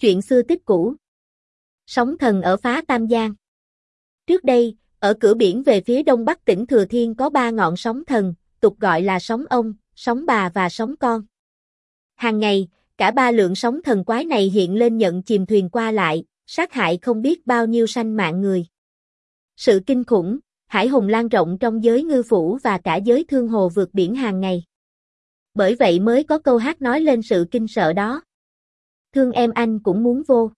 Chuyện xưa tích cũ. Sóng thần ở Phá Tam Giang. Trước đây, ở cửa biển về phía đông bắc tỉnh Thừa Thiên có 3 ngọn sóng thần, tục gọi là sóng ông, sóng bà và sóng con. Hàng ngày, cả 3 lượng sóng thần quái này hiện lên nhận chìm thuyền qua lại, sát hại không biết bao nhiêu sanh mạng người. Sự kinh khủng, hải hùng lan rộng trong giới ngư phủ và cả giới thương hồ vượt biển hàng ngày. Bởi vậy mới có câu hát nói lên sự kinh sợ đó. Thương em anh cũng muốn vô.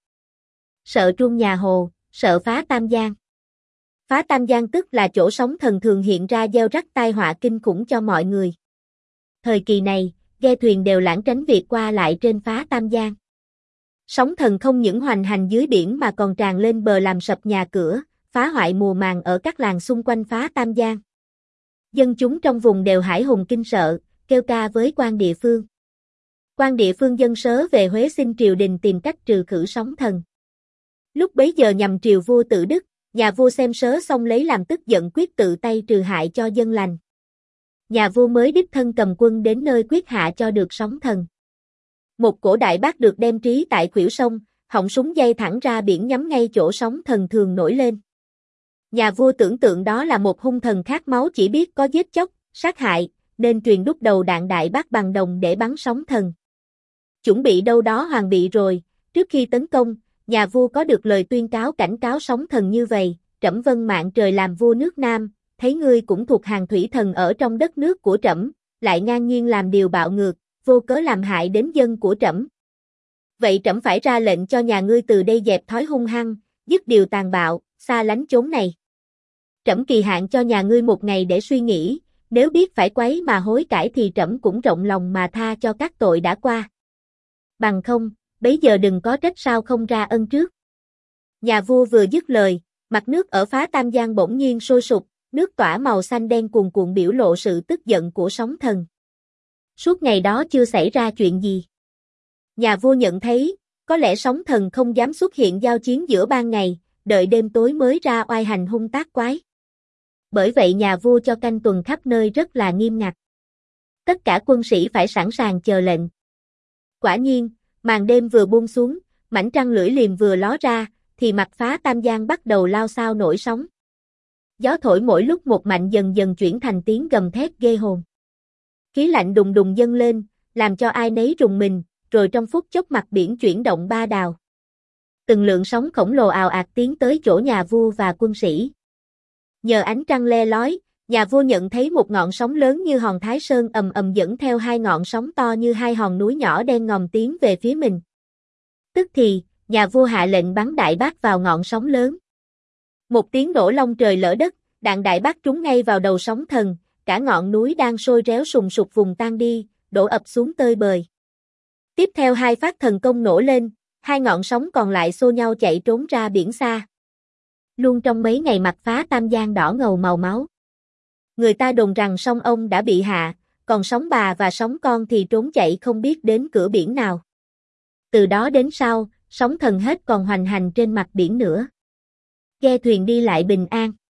Sợ truông nhà hồ, sợ Phá Tam Giang. Phá Tam Giang tức là chỗ sóng thần thường hiện ra gieo rắc tai họa kinh khủng cho mọi người. Thời kỳ này, ghe thuyền đều lảng tránh việc qua lại trên Phá Tam Giang. Sóng thần không những hoành hành dưới biển mà còn tràn lên bờ làm sập nhà cửa, phá hoại mùa màng ở các làng xung quanh Phá Tam Giang. Dân chúng trong vùng đều hải hùng kinh sợ, kêu ca với quan địa phương. Quan địa phương dâng sớ về Huế xin triều đình tìm cách trừ khử sóng thần. Lúc bấy giờ nhằm triều vua Tự Đức, nhà vua xem sớ xong lấy làm tức giận quyết tự tay trừ hại cho dân lành. Nhà vua mới đích thân cầm quân đến nơi quyết hạ cho được sóng thần. Một cổ đại bác được đem trí tại khuỷu sông, họng súng dây thẳng ra biển nhắm ngay chỗ sóng thần thường nổi lên. Nhà vua tưởng tượng đó là một hung thần khát máu chỉ biết có giết chóc, sát hại, nên truyền đúc đầu đạn đại bác bằng đồng để bắn sóng thần. Chuẩn bị đâu đó hoàn bị rồi, trước khi tấn công, nhà vua có được lời tuyên cáo cảnh cáo sóng thần như vậy: trẫm vâng mạng trời làm vua nước Nam, thấy ngươi cũng thuộc hàng thủy thần ở trong đất nước của trẫm, lại ngang nhiên làm điều bạo ngược, vô cớ làm hại đến dân của trẫm. Vậy trẫm phải ra lệnh cho nhà ngươi từ đây dẹp thói hung hăng, dứt điều tàn bạo, xa lánh chốn này. Trẫm kỳ hạn cho nhà ngươi 1 ngày để suy nghĩ, nếu biết phải quấy mà hối cải thì trẫm cũng rộng lòng mà tha cho các tội đã qua. Bằng không, bấy giờ đừng có trách sao không ra ân trước. Nhà vua vừa dứt lời, mặt nước ở Phá Tam Giang bỗng nhiên sôi sục, nước tỏa màu xanh đen cuồn cuộn biểu lộ sự tức giận của sóng thần. Suốt ngày đó chưa xảy ra chuyện gì. Nhà vua nhận thấy, có lẽ sóng thần không dám xuất hiện giao chiến giữa ban ngày, đợi đêm tối mới ra oai hành hung tác quái. Bởi vậy nhà vua cho canh tuần khắp nơi rất là nghiêm ngặt. Tất cả quân sĩ phải sẵn sàng chờ lệnh. Quả nhiên, màn đêm vừa buông xuống, mảnh trăng lưỡi liềm vừa ló ra, thì mặt Phá Tam Giang bắt đầu lao xao nổi sóng. Gió thổi mỗi lúc một mạnh dần dần chuyển thành tiếng gầm thét ghê hồn. Khí lạnh đùng đùng dâng lên, làm cho ai nấy rùng mình, rồi trong phút chốc mặt biển chuyển động ba đào. Từng lượng sóng khổng lồ ào ạt tiến tới chỗ nhà vua và quân sĩ. Nhờ ánh trăng le lói, nhà vua nhận thấy một ngọn sóng lớn như hòn Thái Sơn ầm ầm dẫn theo 2 ngọn sóng to như 2 hòn núi nhỏ đen ngòm tiến về phía mình. Tức thì, nhà vua hạ lệnh bắn đại bác vào ngọn sóng lớn. Một tiếng nổ long trời lỡ đất, đạn đại bác trúng ngay vào đầu sóng thần, cả ngọn núi đang sôi réo sùng sục vùng tan đi, đổ ập xuống tơi bời. Tiếp theo 2 phát thần công nổ lên, 2 ngọn sóng còn lại xô nhau chạy trốn ra biển xa. Luôn trong mấy ngày mặt Phá Tam Giang đỏ ngầu màu máu. Người ta đồn rằng sóng ông đã bị hạ, còn sóng bà và sóng con thì trốn chạy không biết đến cửa biển nào. Từ đó đến sau, sóng thần hết còn hoành hành trên mặt biển nữa. Ghe thuyền đi lại bình an.